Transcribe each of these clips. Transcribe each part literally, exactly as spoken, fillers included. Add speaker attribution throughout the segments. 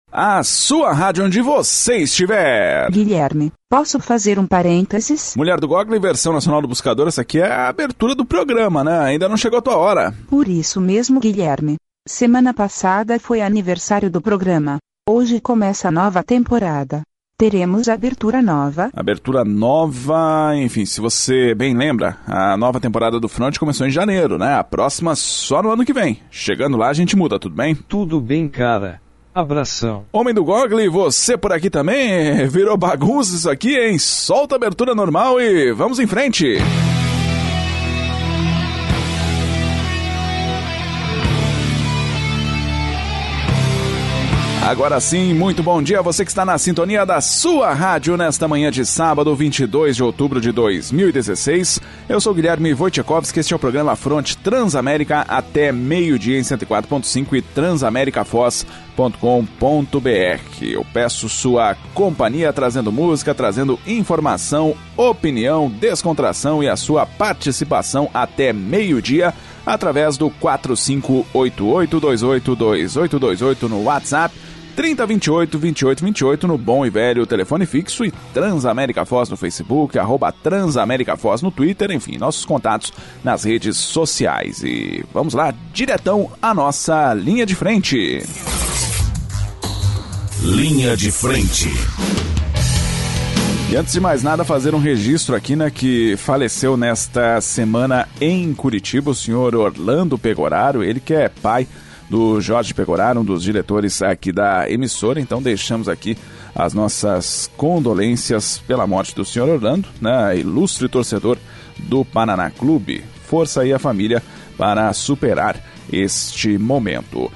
Speaker 1: A sua rádio onde você estiver.
Speaker 2: Guilherme, posso fazer um parênteses?
Speaker 1: Mulher do Google, versão nacional do buscador, essa aqui é a abertura do programa, né? Ainda não chegou a tua hora.
Speaker 2: Por isso mesmo, Guilherme. Semana passada foi aniversário do programa. Hoje começa a nova temporada. Teremos abertura nova.
Speaker 1: Abertura nova, enfim, se você bem lembra, a nova temporada do Front começou em janeiro, né? A próxima só no ano que vem. Chegando lá a gente muda, tudo bem?
Speaker 3: Tudo bem, cara. Abração.
Speaker 1: Homem do Google, você por aqui também? Virou bagunça isso aqui, hein? Solta a abertura normal e vamos em frente. Agora sim, muito bom dia a você que está na sintonia da sua rádio nesta manhã de sábado, vinte e dois de outubro de dois mil e dezesseis. Eu sou Guilherme Wojciechowski, este é o programa Front Transamérica até meio-dia em cento e quatro ponto cinco e transamericafoz ponto com ponto br. Eu peço sua companhia trazendo música, trazendo informação, opinião, descontração e a sua participação até meio-dia através do quatro cinco oito oito, dois oito dois, oito dois oito no WhatsApp, trinta, vinte e oito, vinte e oito, vinte e oito no bom e velho telefone fixo e Transamérica Foz no Facebook, arroba Transamérica Foz no Twitter, enfim, nossos contatos nas redes sociais. E vamos lá, diretão à nossa linha de frente.
Speaker 4: Linha de frente.
Speaker 1: E antes de mais nada, fazer um registro aqui, né, que faleceu nesta semana em Curitiba, o senhor Orlando Pegoraro, ele que é pai do Jorge Pegoraro, um dos diretores aqui da emissora. Então deixamos aqui as nossas condolências pela morte do senhor Orlando, né, ilustre torcedor do Paraná Clube. Força aí a família para superar este momento.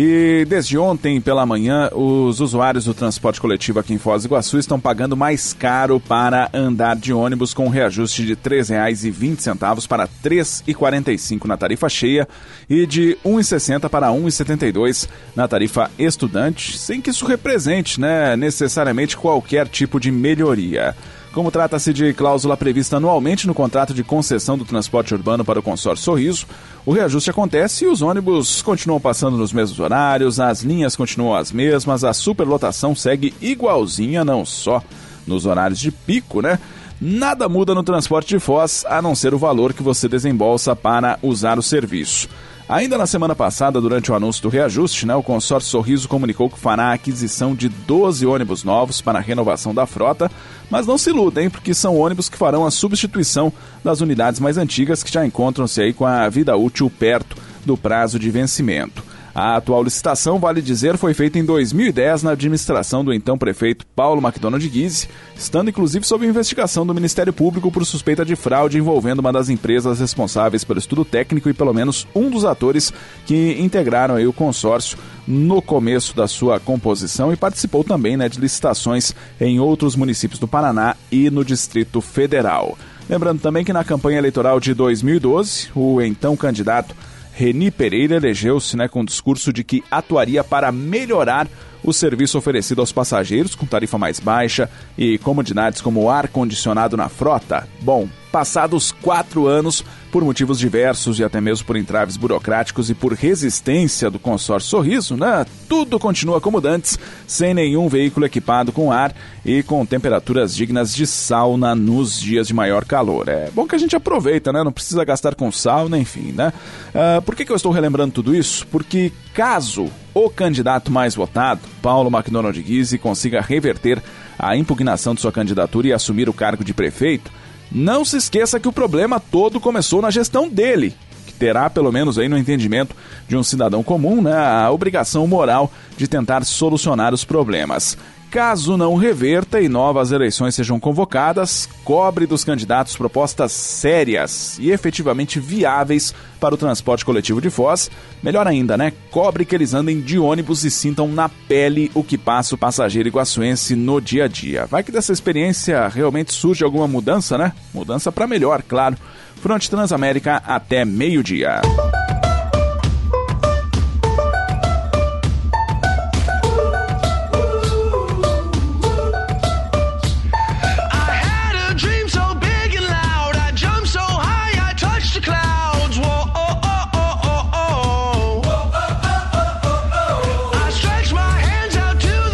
Speaker 1: E desde ontem pela manhã, os usuários do transporte coletivo aqui em Foz do Iguaçu estão pagando mais caro para andar de ônibus, com reajuste de três reais e vinte centavos para três reais e quarenta e cinco centavos na tarifa cheia e de um real e sessenta centavos para um real e setenta e dois centavos na tarifa estudante, sem que isso represente, né, necessariamente qualquer tipo de melhoria. Como trata-se de cláusula prevista anualmente no contrato de concessão do transporte urbano para o consórcio Sorriso, o reajuste acontece e os ônibus continuam passando nos mesmos horários, as linhas continuam as mesmas, a superlotação segue igualzinha, não só nos horários de pico, né? Nada muda no transporte de Foz, a não ser o valor que você desembolsa para usar o serviço. Ainda na semana passada, durante o anúncio do reajuste, né, o consórcio Sorriso comunicou que fará a aquisição de doze ônibus novos para a renovação da frota, mas não se iludem, porque são ônibus que farão a substituição das unidades mais antigas que já encontram-se aí com a vida útil perto do prazo de vencimento. A atual licitação, vale dizer, foi feita em dois mil e dez na administração do então prefeito Paulo McDonald Guise, estando inclusive sob investigação do Ministério Público por suspeita de fraude envolvendo uma das empresas responsáveis pelo estudo técnico e pelo menos um dos atores que integraram aí o consórcio no começo da sua composição e participou também, né, de licitações em outros municípios do Paraná e no Distrito Federal. Lembrando também que na campanha eleitoral de dois mil e doze, o então candidato Reni Pereira elegeu-se, né, com o discurso de que atuaria para melhorar o serviço oferecido aos passageiros, com tarifa mais baixa e comodidades como ar-condicionado na frota. Bom, passados quatro anos, por motivos diversos e até mesmo por entraves burocráticos e por resistência do consórcio Sorriso, né, tudo continua como dantes, sem nenhum veículo equipado com ar e com temperaturas dignas de sauna nos dias de maior calor. É bom que a gente aproveita, né, não precisa gastar com sauna, enfim, né. Uh, por que que eu estou relembrando tudo isso? Porque caso o candidato mais votado, Paulo McDonald Guise, consiga reverter a impugnação de sua candidatura e assumir o cargo de prefeito, não se esqueça que o problema todo começou na gestão dele, que terá, pelo menos aí no entendimento de um cidadão comum, né, a obrigação moral de tentar solucionar os problemas. Caso não reverta e novas eleições sejam convocadas, cobre dos candidatos propostas sérias e efetivamente viáveis para o transporte coletivo de Foz. Melhor ainda, né? Cobre que eles andem de ônibus e sintam na pele o que passa o passageiro iguaçuense no dia a dia. Vai que dessa experiência realmente surge alguma mudança, né? Mudança para melhor, claro. Front Transamérica até meio-dia.
Speaker 5: To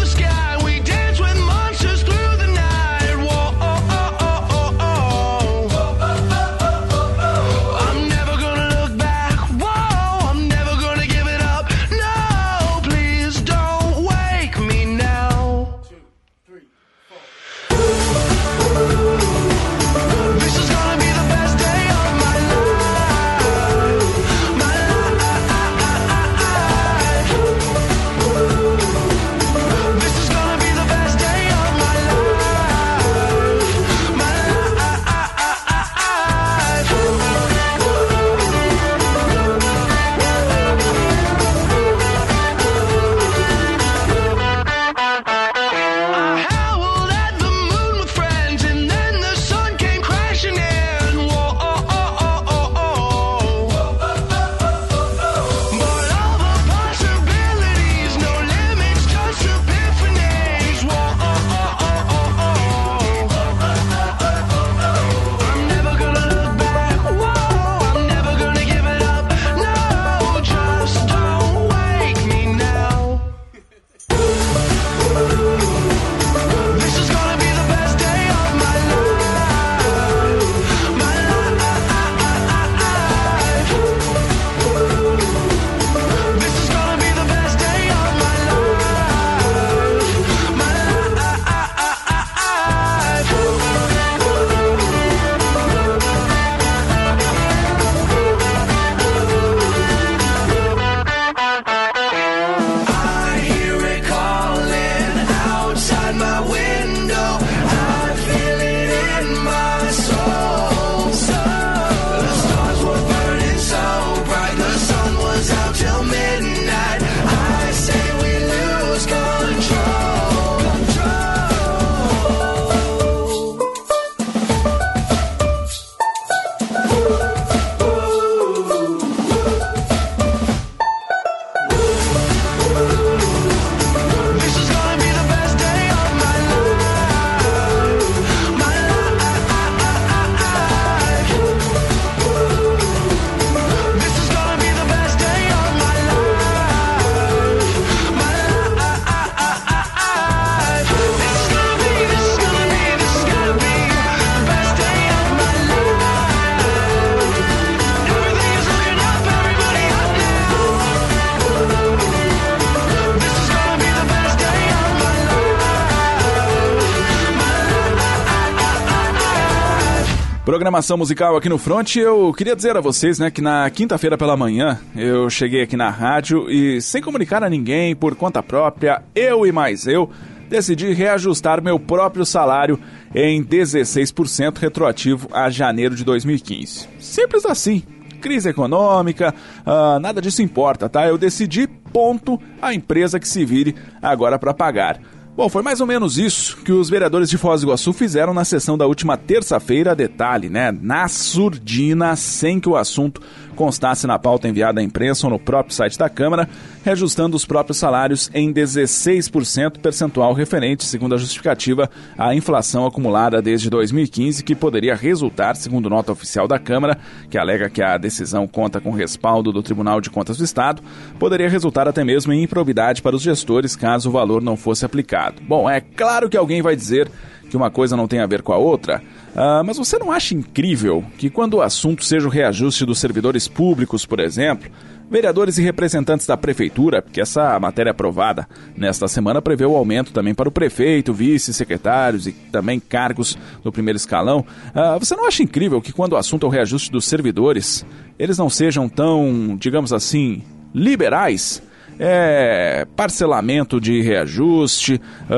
Speaker 1: Programação musical aqui no Front. Eu queria dizer a vocês, né, que na quinta-feira pela manhã eu cheguei aqui na rádio e, sem comunicar a ninguém, por conta própria, eu e mais eu, decidi reajustar meu próprio salário em dezesseis por cento retroativo a janeiro de dois mil e quinze. Simples assim. Crise econômica, uh, nada disso importa, tá? Eu decidi, ponto, a empresa que se vire agora para pagar. Bom, foi mais ou menos isso que os vereadores de Foz do Iguaçu fizeram na sessão da última terça-feira, detalhe, né? Na surdina, sem que o assunto constasse na pauta enviada à imprensa ou no próprio site da Câmara, reajustando os próprios salários em dezesseis por cento percentual referente, segundo a justificativa, à inflação acumulada desde dois mil e quinze, que poderia resultar, segundo nota oficial da Câmara, que alega que a decisão conta com respaldo do Tribunal de Contas do Estado, poderia resultar até mesmo em improbidade para os gestores caso o valor não fosse aplicado. Bom, é claro que alguém vai dizer que uma coisa não tem a ver com a outra, uh, mas você não acha incrível que quando o assunto seja o reajuste dos servidores públicos, por exemplo, vereadores e representantes da prefeitura, porque essa matéria aprovada nesta semana prevê o aumento também para o prefeito, vice-secretários e também cargos do primeiro escalão, uh, você não acha incrível que quando o assunto é o reajuste dos servidores, eles não sejam tão, digamos assim, liberais? É, parcelamento de reajuste,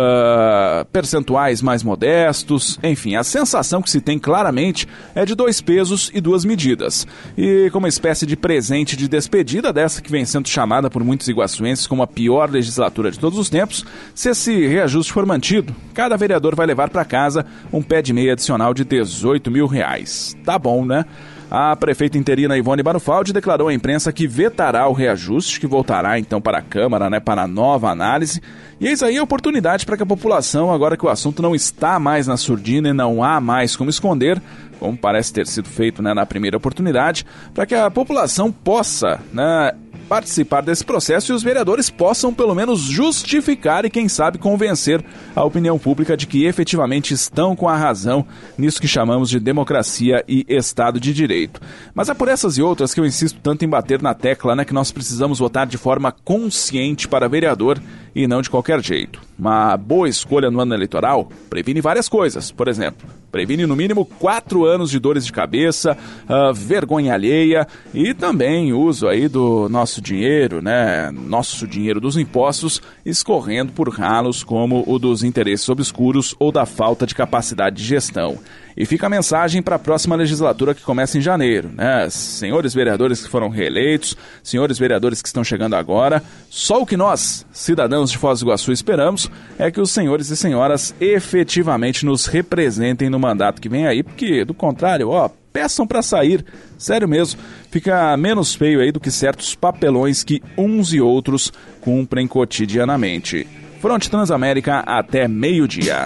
Speaker 1: uh, percentuais mais modestos, enfim, a sensação que se tem claramente é de dois pesos e duas medidas. E como uma espécie de presente de despedida dessa que vem sendo chamada por muitos iguaçuenses como a pior legislatura de todos os tempos, se esse reajuste for mantido, cada vereador vai levar para casa um pé de meia adicional de dezoito mil reais. Tá bom, né? A prefeita interina Ivone Barufaldi declarou à imprensa que vetará o reajuste, que voltará então para a Câmara, né, para nova análise. E eis aí a oportunidade para que a população, agora que o assunto não está mais na surdina e não há mais como esconder, como parece ter sido feito, né, na primeira oportunidade, para que a população possa, né, participar desse processo e os vereadores possam pelo menos justificar e quem sabe convencer a opinião pública de que efetivamente estão com a razão nisso que chamamos de democracia e Estado de Direito. Mas é por essas e outras que eu insisto tanto em bater na tecla, né, que nós precisamos votar de forma consciente para vereador e não de qualquer jeito. Uma boa escolha no ano eleitoral previne várias coisas, por exemplo, previne no mínimo quatro anos de dores de cabeça, uh, vergonha alheia e também uso aí do nosso dinheiro, né, nosso dinheiro dos impostos, escorrendo por ralos como o dos interesses obscuros ou da falta de capacidade de gestão. E fica a mensagem para a próxima legislatura que começa em janeiro, né? Senhores vereadores que foram reeleitos, senhores vereadores que estão chegando agora, só o que nós, cidadãos de Foz do Iguaçu, esperamos é que os senhores e senhoras efetivamente nos representem no mandato que vem aí, porque do contrário, ó, peçam para sair, sério mesmo, fica menos feio aí do que certos papelões que uns e outros cumprem cotidianamente. Front Transamérica até meio-dia.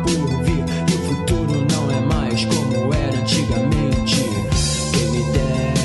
Speaker 5: Quem me dera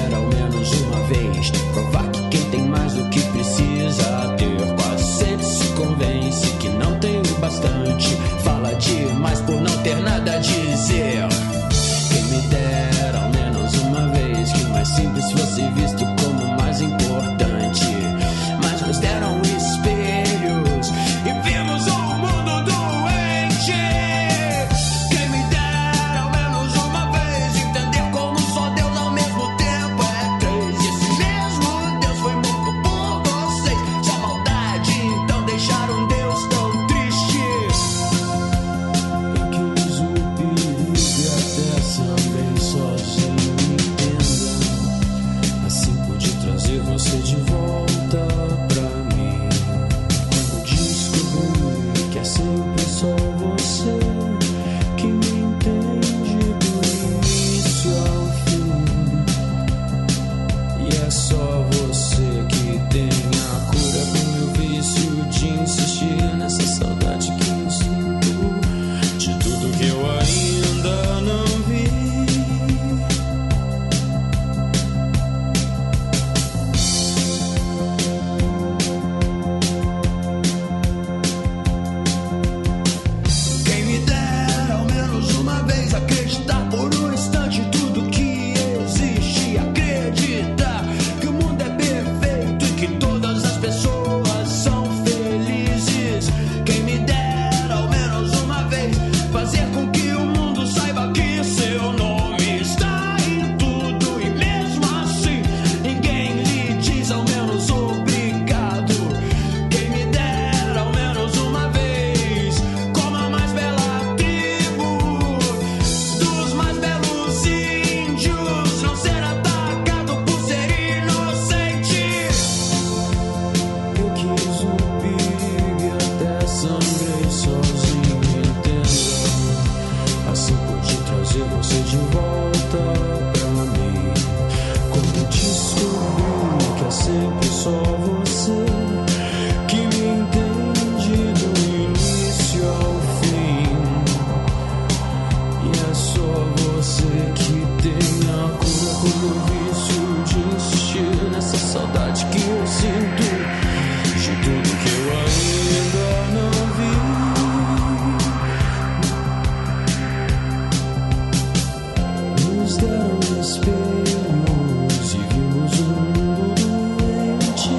Speaker 5: nos deram espelhos e vimos um mundo doente.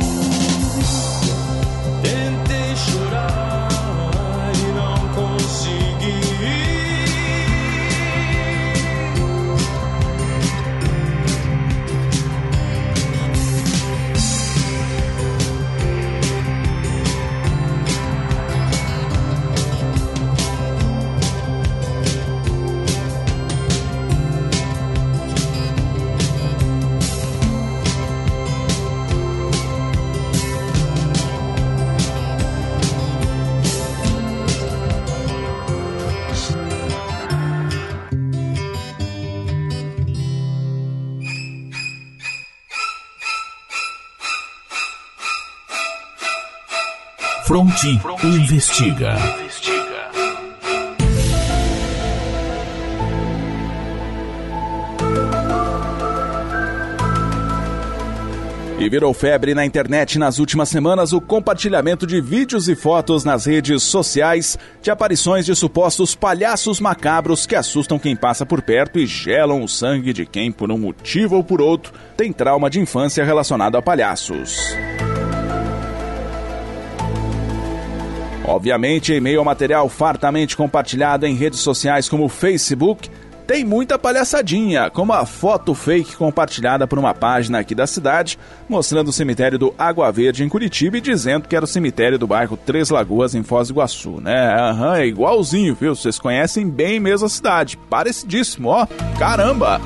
Speaker 5: Tentei chorar e não consegui.
Speaker 4: Fronte investiga.
Speaker 1: E virou febre na internet nas últimas semanas o compartilhamento de vídeos e fotos nas redes sociais de aparições de supostos palhaços macabros que assustam quem passa por perto e gelam o sangue de quem, por um motivo ou por outro, tem trauma de infância relacionado a palhaços. Obviamente, em meio ao material fartamente compartilhado em redes sociais como o Facebook, tem muita palhaçadinha, como a foto fake compartilhada por uma página aqui da cidade, mostrando o cemitério do Água Verde em Curitiba e dizendo que era o cemitério do bairro Três Lagoas em Foz do Iguaçu, né? Aham, é igualzinho, viu? Vocês conhecem bem mesmo a cidade, parecidíssimo, ó, caramba!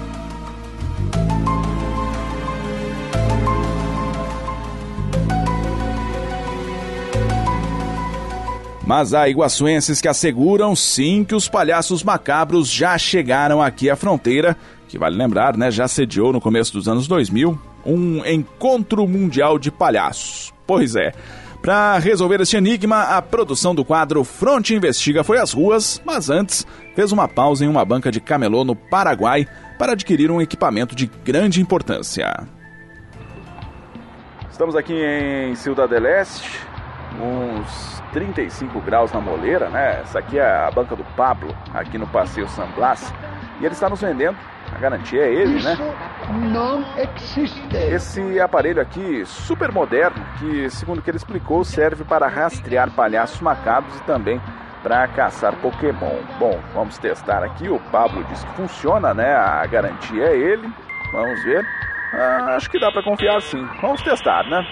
Speaker 1: Mas há iguaçuenses que asseguram sim que os palhaços macabros já chegaram aqui à fronteira, que vale lembrar, né, já sediou no começo dos anos dois mil um encontro mundial de palhaços. Pois é, para resolver este enigma, a produção do quadro Fronte Investiga foi às ruas, mas antes fez uma pausa em uma banca de camelô no Paraguai para adquirir um equipamento de grande importância. Estamos aqui em Ciudad del Este, uns trinta e cinco graus na moleira, né? Essa aqui é a banca do Pablo, aqui no Passeio San Blas. E ele está nos vendendo, a garantia é ele, né?
Speaker 6: Não existe.
Speaker 1: Esse aparelho aqui, super moderno, que, segundo o que ele explicou, serve para rastrear palhaços macabros e também para caçar Pokémon. Bom, vamos testar aqui. O Pablo disse que funciona, né? A garantia é ele. Vamos ver. Ah, acho que dá para confiar sim. Vamos testar, né?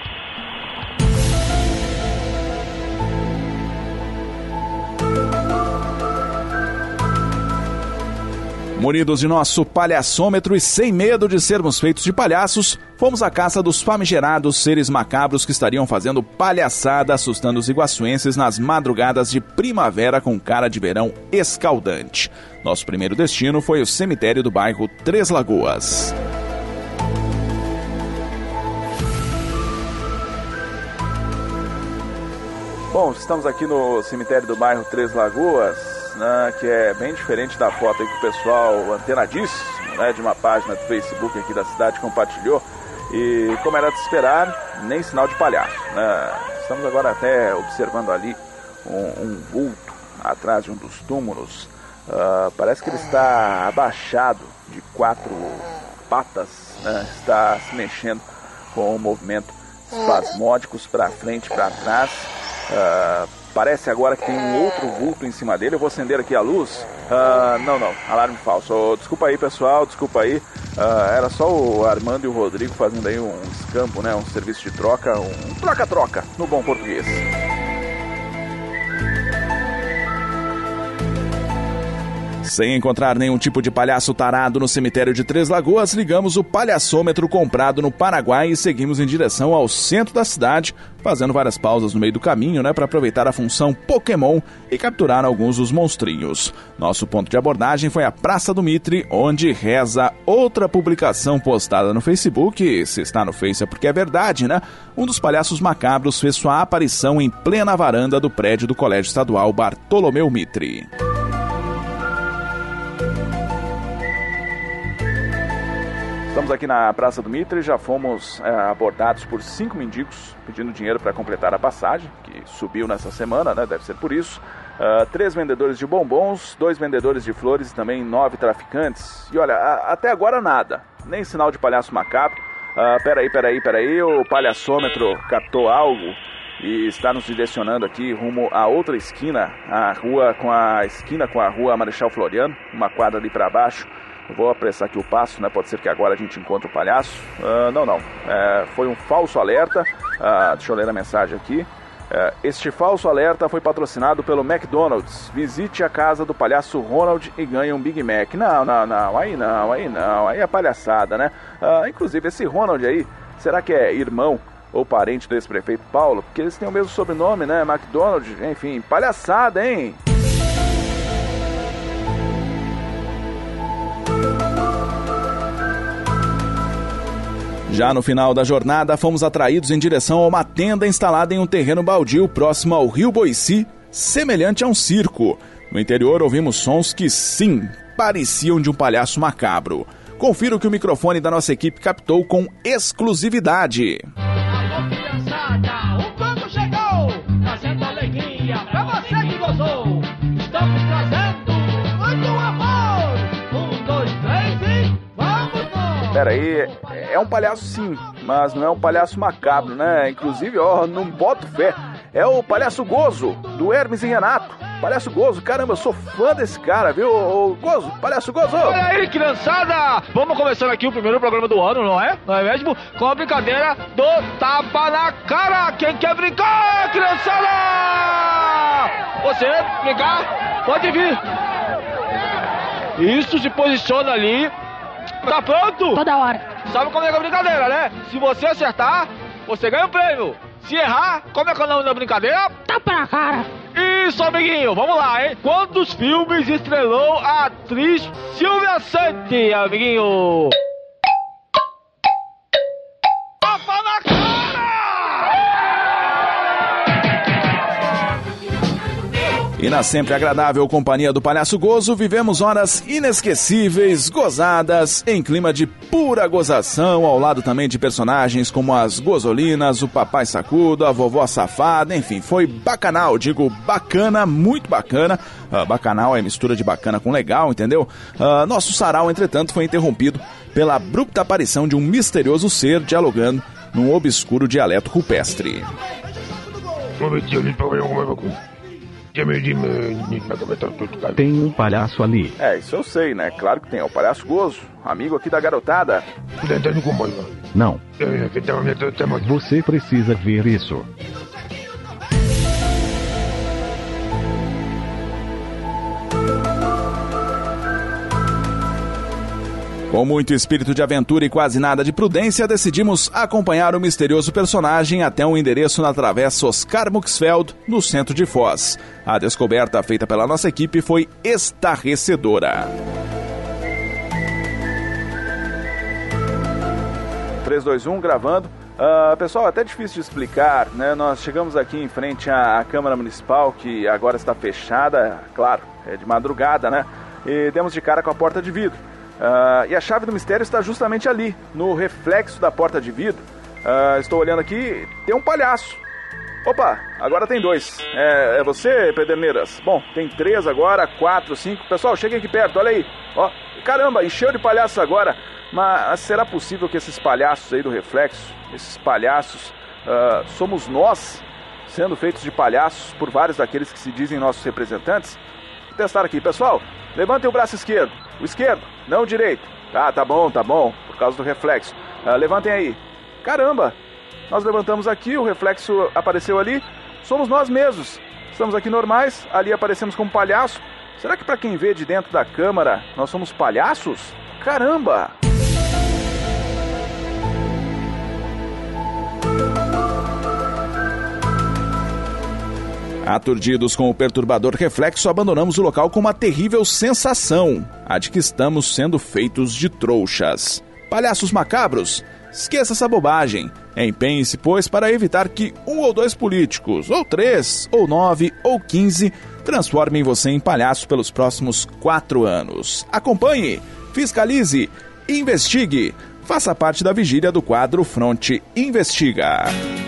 Speaker 1: Munidos de nosso palhaçômetro e sem medo de sermos feitos de palhaços, fomos à caça dos famigerados seres macabros que estariam fazendo palhaçada assustando os iguaçuenses nas madrugadas de primavera com cara de verão escaldante. Nosso primeiro destino foi o cemitério do bairro Três Lagoas. Bom, estamos aqui no cemitério do bairro Três Lagoas, né, que é bem diferente da foto aí que o pessoal antenadíssimo, né, de uma página do Facebook aqui da cidade compartilhou. E como era de esperar, nem sinal de palhaço, né? Estamos agora até observando ali um, um vulto atrás de um dos túmulos. Uh, parece que ele está abaixado de quatro patas, né? Está se mexendo com um movimento espasmódicos para frente e para trás. Uh, parece agora que tem um outro vulto em cima dele. Eu vou acender aqui a luz. Uh, não, não, alarme falso. Oh, desculpa aí, pessoal, desculpa aí. Uh, era só o Armando e o Rodrigo fazendo aí um escampo, né? Um serviço de troca, um troca-troca, no bom português. Sem encontrar nenhum tipo de palhaço tarado no cemitério de Três Lagoas, ligamos o palhaçômetro comprado no Paraguai e seguimos em direção ao centro da cidade, fazendo várias pausas no meio do caminho, né, para aproveitar a função Pokémon e capturar alguns dos monstrinhos. Nosso ponto de abordagem foi a Praça do Mitre, onde reza outra publicação postada no Facebook. Se está no Face é porque é verdade, né? Um dos palhaços macabros fez sua aparição em plena varanda do prédio do Colégio Estadual Bartolomeu Mitre. Estamos aqui na Praça do Mitre, já fomos é, abordados por cinco mendigos pedindo dinheiro para completar a passagem, que subiu nessa semana, né? Deve ser por isso. Uh, três vendedores de bombons, dois vendedores de flores e também nove traficantes. E olha, a, até agora nada, nem sinal de palhaço macabro. Uh, peraí, peraí, peraí, o palhaçômetro captou algo e está nos direcionando aqui rumo a outra esquina, a rua com a esquina com a rua Marechal Floriano, uma quadra ali para baixo. Eu vou apressar aqui o passo, né? Pode ser que agora a gente encontre o palhaço. Uh, não, não. É, foi um falso alerta. Uh, deixa eu ler a mensagem aqui. Uh, este falso alerta foi patrocinado pelo McDonald's. Visite a casa do palhaço Ronald e ganhe um Big Mac. Não, não, não. Aí não, aí não. Aí é palhaçada, né? Uh, inclusive, esse Ronald aí, será que é irmão ou parente do ex-prefeito Paulo? Porque eles têm o mesmo sobrenome, né? McDonald. Enfim, palhaçada, hein? Já no final da jornada, fomos atraídos em direção a uma tenda instalada em um terreno baldio próximo ao rio Boici, semelhante a um circo. No interior, ouvimos sons que, sim, pareciam de um palhaço macabro. Confira o que o microfone da nossa equipe captou com exclusividade.
Speaker 7: Alô, criançada, o bando chegou, trazendo alegria pra você que gozou. Estamos trazendo muito amor. Um, dois, três e vamos nós.
Speaker 1: Pera aí, é um palhaço sim, mas não é um palhaço macabro, né? Inclusive, ó, não boto fé. É o Palhaço Gozo, do Hermes e Renato. Palhaço Gozo, caramba, eu sou fã desse cara, viu? O Gozo, Palhaço Gozo!
Speaker 8: Olha aí, criançada! Vamos começar aqui o primeiro programa do ano, não é? Não é mesmo? Com a brincadeira do tapa na cara! Quem quer brincar, criançada? Você brincar? Pode vir! Isso, se posiciona ali. Tá pronto?
Speaker 9: Toda hora.
Speaker 8: Sabe como é que é a brincadeira, né? Se você acertar, você ganha o prêmio. Se errar, como é que é o nome da brincadeira?
Speaker 9: Tapa na cara.
Speaker 8: Isso, amiguinho, vamos lá, hein? Quantos filmes estrelou a atriz Silvia Santi, amiguinho? Tapa na cara!
Speaker 1: E na sempre agradável companhia do Palhaço Gozo, vivemos horas inesquecíveis, gozadas, em clima de pura gozação, ao lado também de personagens como as Gozolinas, o Papai Sacudo, a Vovó Safada, enfim, foi bacanal, digo bacana, muito bacana. Uh, bacanal é mistura de bacana com legal, entendeu? Uh, nosso sarau, entretanto, foi interrompido pela abrupta aparição de um misterioso ser dialogando num obscuro dialeto rupestre.
Speaker 10: Tem um palhaço ali.
Speaker 1: É, isso eu sei, né? Claro que tem. É o Palhaço Gozo, amigo aqui da garotada.
Speaker 10: Não. Você precisa ver isso.
Speaker 1: Com muito espírito de aventura e quase nada de prudência, decidimos acompanhar o misterioso personagem até um endereço na Travessa Oscar Muxfeld, no centro de Foz. A descoberta feita pela nossa equipe foi estarrecedora. três, dois, um, gravando. Uh, pessoal, é até difícil de explicar, né? Nós chegamos aqui em frente à Câmara Municipal, que agora está fechada, claro, é de madrugada, né? E demos de cara com a porta de vidro. Uh, e a chave do mistério está justamente ali, no reflexo da porta de vidro. Uh, estou olhando aqui, tem um palhaço. Opa, agora tem dois. É, é você, Pederneiras? Bom, tem três agora, quatro, cinco. Pessoal, cheguem aqui perto, olha aí. Ó, caramba, encheu de palhaços agora. Mas será possível que esses palhaços aí do reflexo, esses palhaços, uh, somos nós, sendo feitos de palhaços por vários daqueles que se dizem nossos representantes? Vou testar aqui, pessoal. Levantem o braço esquerdo. O esquerdo, não o direito. Ah, tá bom, tá bom, por causa do reflexo. Uh, levantem aí. Caramba, nós levantamos aqui, o reflexo apareceu ali. Somos nós mesmos. Estamos aqui normais, ali aparecemos como palhaço. Será que para quem vê de dentro da câmara, nós somos palhaços? Caramba! Aturdidos com o perturbador reflexo, abandonamos o local com uma terrível sensação, a de que estamos sendo feitos de trouxas. Palhaços macabros? Esqueça essa bobagem. Empenhe-se, pois, para evitar que um ou dois políticos, ou três, ou nove, ou quinze, transformem você em palhaço pelos próximos quatro anos. Acompanhe, fiscalize, investigue. faça parte da vigília do quadro Fronte Investiga.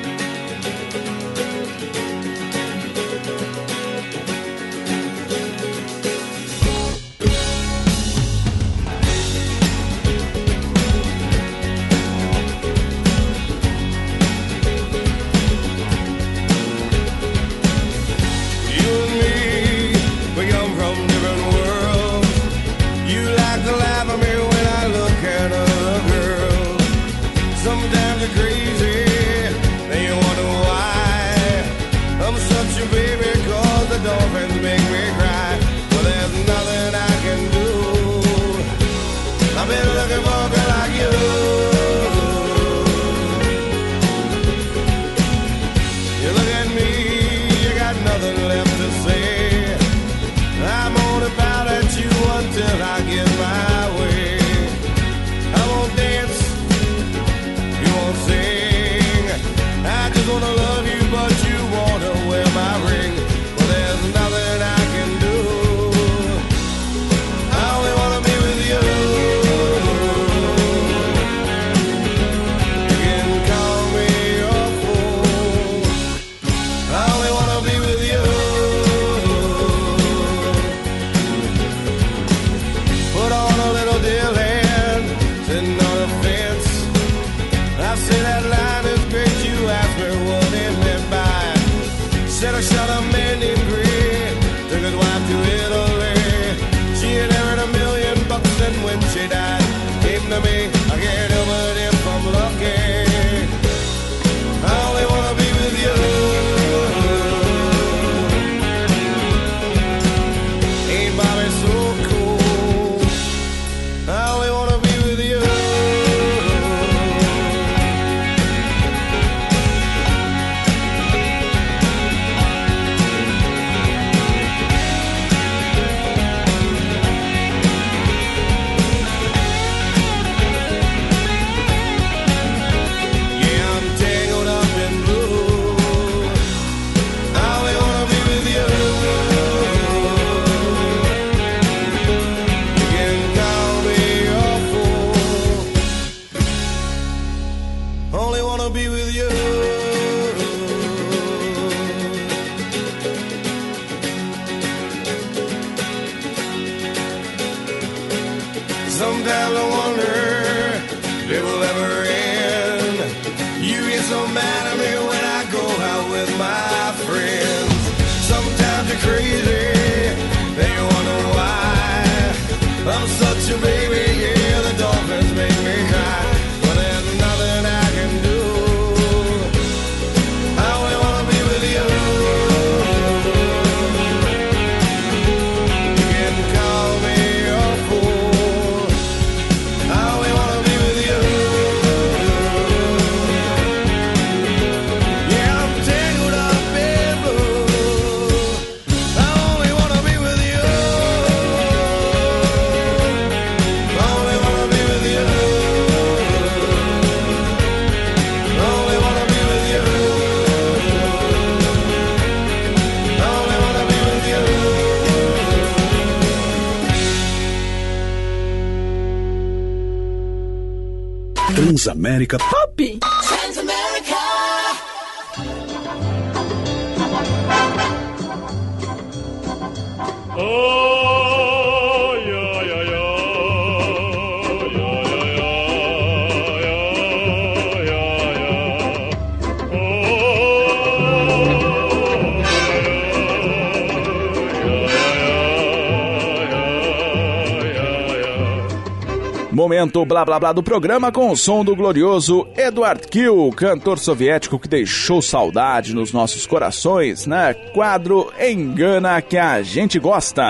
Speaker 4: Transamérica Pop.
Speaker 9: Transamérica. Oh, yeah, yeah, yeah.
Speaker 1: Momento blá blá blá do programa com o som do glorioso Edward Kill, cantor soviético que deixou saudade nos nossos corações, né? Quadro Engana que a gente gosta.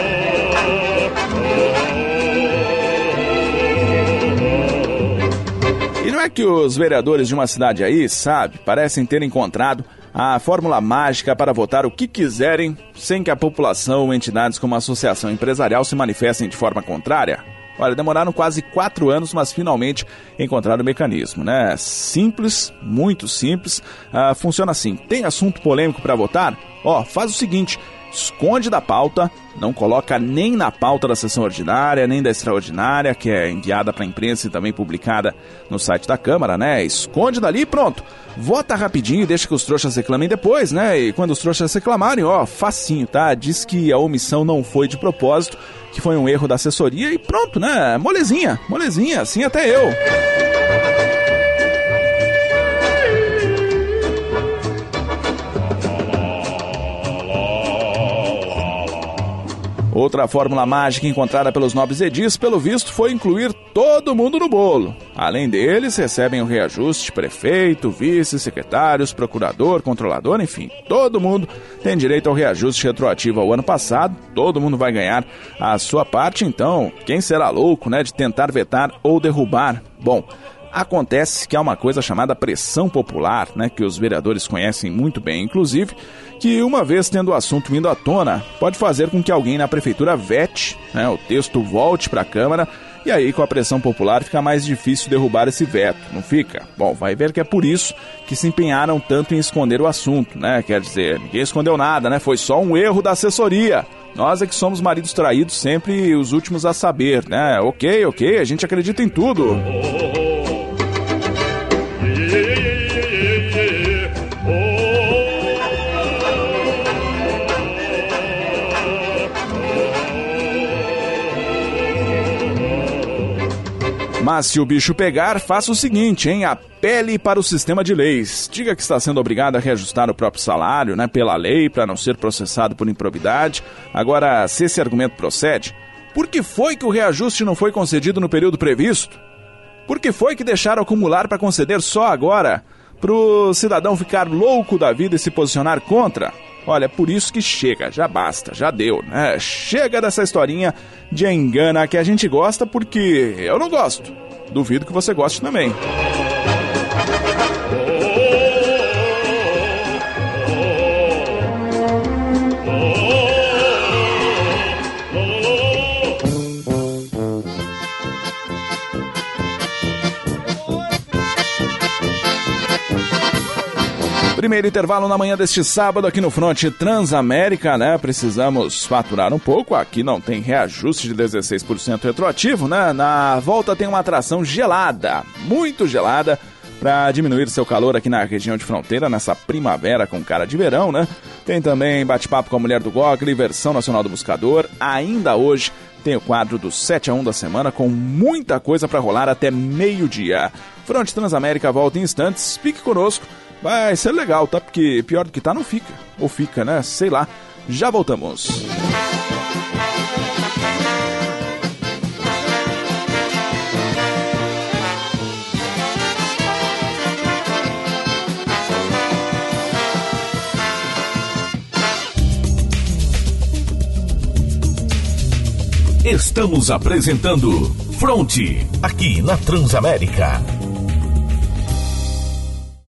Speaker 1: E não é que os vereadores de uma cidade aí, sabe, parecem ter encontrado a fórmula mágica para votar o que quiserem sem que a população ou entidades como a associação empresarial se manifestem de forma contrária? Olha, demoraram quase quatro anos, mas finalmente encontraram o mecanismo, né? Simples, muito simples. Ah, funciona assim. Tem assunto polêmico para votar? Ó, faz o seguinte, esconde da pauta, não coloca nem na pauta da sessão ordinária, nem da extraordinária, que é enviada para a imprensa e também publicada no site da Câmara, né? Esconde dali e pronto. Vota rapidinho e deixa que os trouxas reclamem depois, né? E quando os trouxas reclamarem, ó, facinho, tá? Diz que a omissão não foi de propósito, que foi um erro da assessoria e pronto, né? Molezinha, molezinha, assim até eu. Outra fórmula mágica encontrada pelos nobres edis, pelo visto, foi incluir todo mundo no bolo. Além deles, recebem o reajuste prefeito, vice, secretários, procurador, controlador, enfim, todo mundo tem direito ao reajuste retroativo ao ano passado, todo mundo vai ganhar a sua parte, então, quem será louco, né, de tentar vetar ou derrubar? Bom, acontece que há uma coisa chamada pressão popular, né, que os vereadores conhecem muito bem, inclusive, que uma vez tendo o assunto vindo à tona, pode fazer com que alguém na prefeitura vete, né, o texto volte para a Câmara, e aí com a pressão popular fica mais difícil derrubar esse veto, não fica? Bom, vai ver que é por isso que se empenharam tanto em esconder o assunto, né, quer dizer, ninguém escondeu nada, né, foi só um erro da assessoria. Nós é que somos maridos traídos, sempre os últimos a saber, né, ok, ok, a gente acredita em tudo. Mas se o bicho pegar, faça o seguinte, hein? Apele para o sistema de leis. Diga que está sendo obrigado a reajustar o próprio salário, né? Pela lei, para não ser processado por improbidade. Agora, se esse argumento procede, por que foi que o reajuste não foi concedido no período previsto? Por que foi que deixaram acumular para conceder só agora? Para o cidadão ficar louco da vida e se posicionar contra? Olha, por isso que chega, já basta, já deu, né? Chega dessa historinha de engana que a gente gosta porque eu não gosto. Duvido que você goste também. Primeiro intervalo na manhã deste sábado aqui no Fronte Transamérica, né? Precisamos faturar um pouco, aqui não tem reajuste de dezesseis por cento retroativo, né? Na volta tem uma atração gelada, muito gelada, para diminuir seu calor aqui na região de fronteira, nessa primavera com cara de verão, né? Tem também bate-papo com a mulher do Gogli, versão nacional do Buscador. Ainda hoje tem o quadro do sete a um da semana com muita coisa para rolar até meio-dia. Fronte Transamérica volta em instantes, fique conosco. Vai ser legal, tá? Porque pior do que tá não fica. Ou fica, né? Sei lá. Já voltamos.
Speaker 4: Estamos apresentando Fronte, aqui na Transamérica.